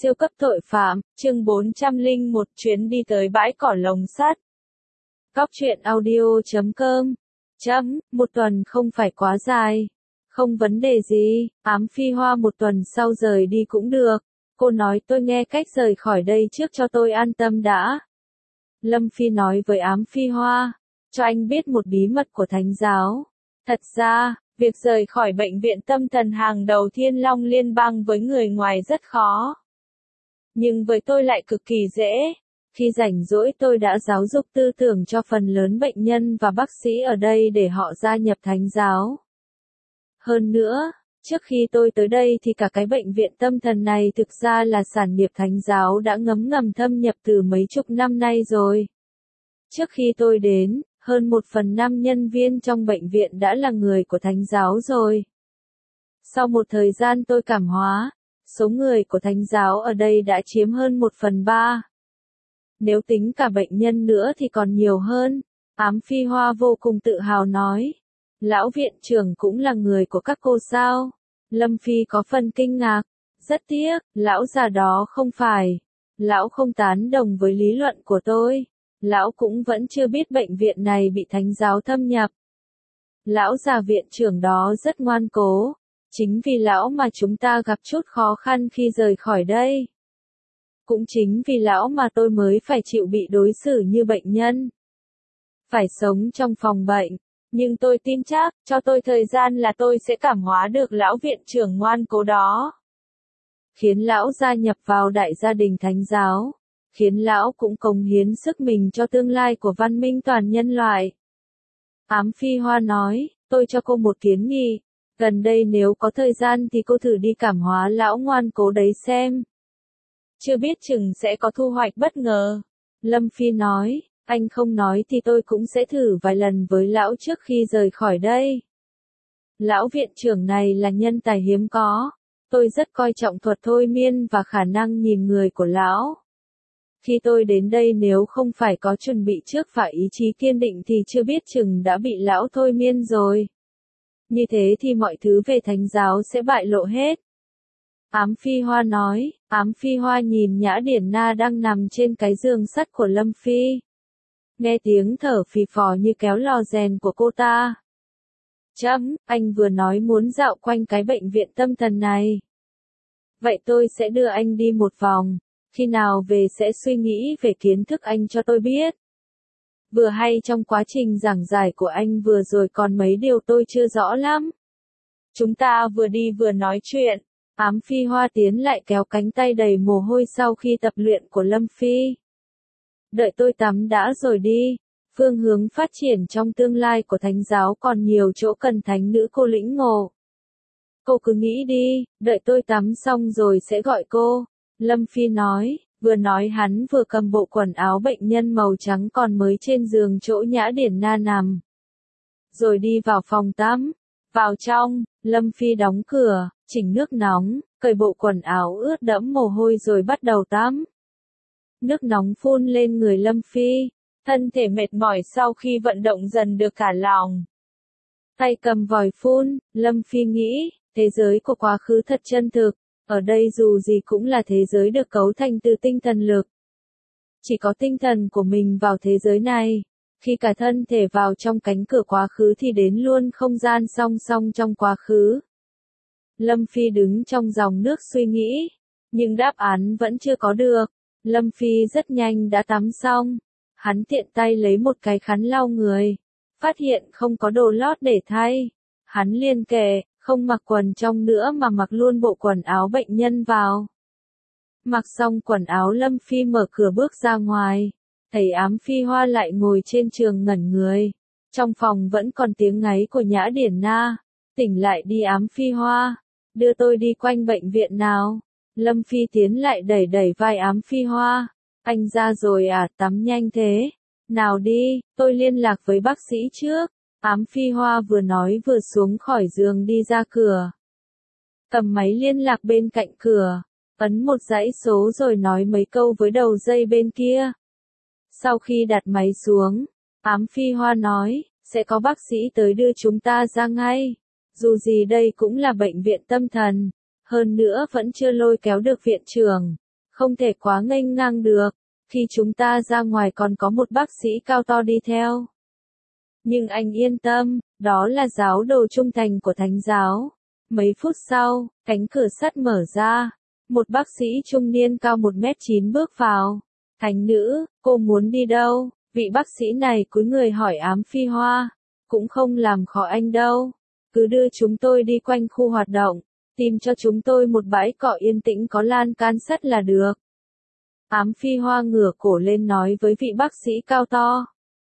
Siêu cấp tội phạm, chương 401 chuyến đi tới bãi cỏ lồng sắt. Cóc truyện audio.com. Một tuần không phải quá dài. Không vấn đề gì, Ám Phi Hoa một tuần sau rời đi cũng được. Cô nói tôi nghe cách rời khỏi đây trước cho tôi an tâm đã. Lâm Phi nói với Ám Phi Hoa, cho anh biết một bí mật của Thánh giáo. Thật ra, việc rời khỏi bệnh viện tâm thần hàng đầu Thiên Long Liên bang với người ngoài rất khó. Nhưng với tôi lại cực kỳ dễ. Khi rảnh rỗi tôi đã giáo dục tư tưởng cho phần lớn bệnh nhân và bác sĩ ở đây để họ gia nhập Thánh giáo. Hơn nữa, trước khi tôi tới đây thì cả cái bệnh viện tâm thần này thực ra là sản nghiệp Thánh giáo đã ngấm ngầm thâm nhập từ mấy chục năm nay rồi. Trước khi tôi đến, hơn 1/5 nhân viên trong bệnh viện đã là người của Thánh giáo rồi. Sau một thời gian tôi cảm hóa, số người của Thánh giáo ở đây đã chiếm hơn 1/3. Nếu tính cả bệnh nhân nữa thì còn nhiều hơn. Ám Phi Hoa vô cùng tự hào nói. Lão viện trưởng cũng là người của các cô sao? Lâm Phi có phần kinh ngạc. Rất tiếc, lão già đó không phải. Lão không tán đồng với lý luận của tôi. Lão cũng vẫn chưa biết bệnh viện này bị Thánh giáo thâm nhập. Lão già viện trưởng đó rất ngoan cố. Chính vì lão mà chúng ta gặp chút khó khăn khi rời khỏi đây. Cũng chính vì lão mà tôi mới phải chịu bị đối xử như bệnh nhân. Phải sống trong phòng bệnh. Nhưng tôi tin chắc, cho tôi thời gian là tôi sẽ cảm hóa được lão viện trưởng ngoan cố đó. Khiến lão gia nhập vào đại gia đình Thánh giáo. Khiến lão cũng cống hiến sức mình cho tương lai của văn minh toàn nhân loại. Ám Phi Hoa nói, tôi cho cô một kiến nghị. Gần đây nếu có thời gian thì cô thử đi cảm hóa lão ngoan cố đấy xem. Chưa biết chừng sẽ có thu hoạch bất ngờ. Lâm Phi nói, anh không nói thì tôi cũng sẽ thử vài lần với lão trước khi rời khỏi đây. Lão viện trưởng này là nhân tài hiếm có. Tôi rất coi trọng thuật thôi miên và khả năng nhìn người của lão. Khi tôi đến đây nếu không phải có chuẩn bị trước và ý chí kiên định thì chưa biết chừng đã bị lão thôi miên rồi. Như thế thì mọi thứ về Thánh giáo sẽ bại lộ hết. Ám Phi Hoa nói, Ám Phi Hoa nhìn Nhã Điển Na đang nằm trên cái giường sắt của Lâm Phi. Nghe tiếng thở phì phò như kéo lò rèn của cô ta. Anh vừa nói muốn dạo quanh cái bệnh viện tâm thần này. Vậy tôi sẽ đưa anh đi một vòng, khi nào về sẽ suy nghĩ về kiến thức anh cho tôi biết. Vừa hay trong quá trình giảng giải của anh vừa rồi còn mấy điều tôi chưa rõ lắm. Chúng ta vừa đi vừa nói chuyện. Ám Phi Hoa tiến lại kéo cánh tay đầy mồ hôi sau khi tập luyện của Lâm Phi. Đợi tôi tắm đã rồi đi. Phương hướng phát triển trong tương lai của Thánh giáo còn nhiều chỗ cần thánh nữ cô lĩnh ngộ. Cô cứ nghĩ đi, đợi tôi tắm xong rồi sẽ gọi cô. Lâm Phi nói, vừa nói hắn vừa cầm bộ quần áo bệnh nhân màu trắng còn mới trên giường chỗ Nhã Điển Na nằm. Rồi đi vào phòng tắm. Vào trong, Lâm Phi đóng cửa, chỉnh nước nóng, cởi bộ quần áo ướt đẫm mồ hôi rồi bắt đầu tắm. Nước nóng phun lên người Lâm Phi, thân thể mệt mỏi sau khi vận động dần được thả lỏng. Tay cầm vòi phun, Lâm Phi nghĩ, thế giới của quá khứ thật chân thực, ở đây dù gì cũng là thế giới được cấu thành từ tinh thần lực. Chỉ có tinh thần của mình vào thế giới này. Khi cả thân thể vào trong cánh cửa quá khứ thì đến luôn không gian song song trong quá khứ. Lâm Phi đứng trong dòng nước suy nghĩ, nhưng đáp án vẫn chưa có được. Lâm Phi rất nhanh đã tắm xong. Hắn tiện tay lấy một cái khăn lau người. Phát hiện không có đồ lót để thay. Hắn liền kệ, không mặc quần trong nữa mà mặc luôn bộ quần áo bệnh nhân vào. Mặc xong quần áo Lâm Phi mở cửa bước ra ngoài. Thấy Ám Phi Hoa lại ngồi trên giường ngẩn người. Trong phòng vẫn còn tiếng ngáy của Nhã Điển Na. Tỉnh lại đi Ám Phi Hoa. Đưa tôi đi quanh bệnh viện nào. Lâm Phi tiến lại đẩy đẩy vai Ám Phi Hoa. Anh ra rồi à, tắm nhanh thế. Nào đi, tôi liên lạc với bác sĩ trước. Ám Phi Hoa vừa nói vừa xuống khỏi giường đi ra cửa. Cầm máy liên lạc bên cạnh cửa. Ấn một dãy số rồi nói mấy câu với đầu dây bên kia. Sau khi đặt máy xuống, Ám Phi Hoa nói, sẽ có bác sĩ tới đưa chúng ta ra ngay. Dù gì đây cũng là bệnh viện tâm thần, hơn nữa vẫn chưa lôi kéo được viện trưởng. không thể quá nghênh ngang được. Khi chúng ta ra ngoài còn có một bác sĩ cao to đi theo. Nhưng anh yên tâm, đó là giáo đồ trung thành của thánh giáo. Mấy phút sau, cánh cửa sắt mở ra. Một bác sĩ trung niên cao 1m9 bước vào. Thánh nữ, cô muốn đi đâu? Vị bác sĩ này cúi người hỏi Ám Phi Hoa. Cũng không làm khó anh đâu. Cứ đưa chúng tôi đi quanh khu hoạt động. Tìm cho chúng tôi một bãi cỏ yên tĩnh có lan can sắt là được. Ám Phi Hoa ngửa cổ lên nói với vị bác sĩ cao to.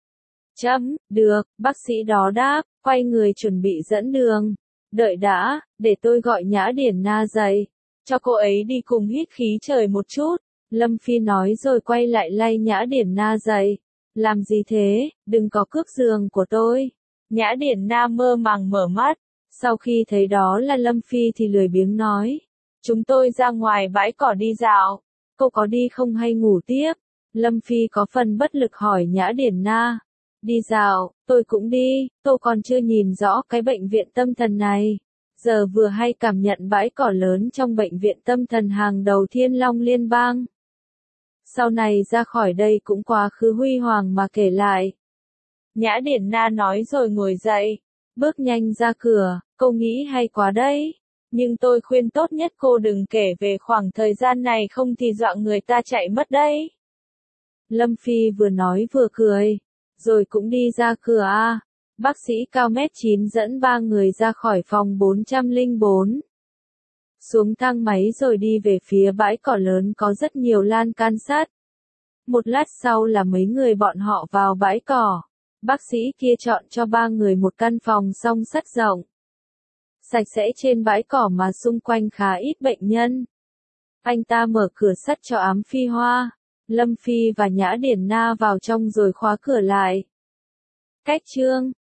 Được, bác sĩ đó đáp, quay người chuẩn bị dẫn đường. Đợi đã, để tôi gọi Nhã Điển Na dậy. Cho cô ấy đi cùng hít khí trời một chút. Lâm Phi nói rồi quay lại lay Nhã Điển Na dậy. Làm gì thế, đừng có cướp giường của tôi. Nhã Điển Na mơ màng mở mắt. Sau khi thấy đó là Lâm Phi thì lười biếng nói. Chúng tôi ra ngoài bãi cỏ đi dạo. Cô có đi không hay ngủ tiếp? Lâm Phi có phần bất lực hỏi Nhã Điển Na. Đi dạo, tôi cũng đi, tôi còn chưa nhìn rõ cái bệnh viện tâm thần này. Giờ vừa hay cảm nhận bãi cỏ lớn trong bệnh viện tâm thần hàng đầu Thiên Long Liên bang. Sau này ra khỏi đây cũng quá khứ huy hoàng mà kể lại. Nhã Điển Na nói rồi ngồi dậy, bước nhanh ra cửa, cô nghĩ hay quá đấy. Nhưng tôi khuyên tốt nhất cô đừng kể về khoảng thời gian này không thì dọa người ta chạy mất đấy. Lâm Phi vừa nói vừa cười. Rồi cũng đi ra cửa a. Bác sĩ cao 1m9 dẫn 3 người ra khỏi phòng 404. Xuống thang máy rồi đi về phía bãi cỏ lớn có rất nhiều lan can sắt. Một lát sau là mấy người bọn họ vào bãi cỏ. Bác sĩ kia chọn cho 3 người một căn phòng song sắt rộng. Sạch sẽ trên bãi cỏ mà xung quanh khá ít bệnh nhân. Anh ta mở cửa sắt cho Ám Phi Hoa. Lâm Phi và Nhã Điển Na vào trong rồi khóa cửa lại. Cách chương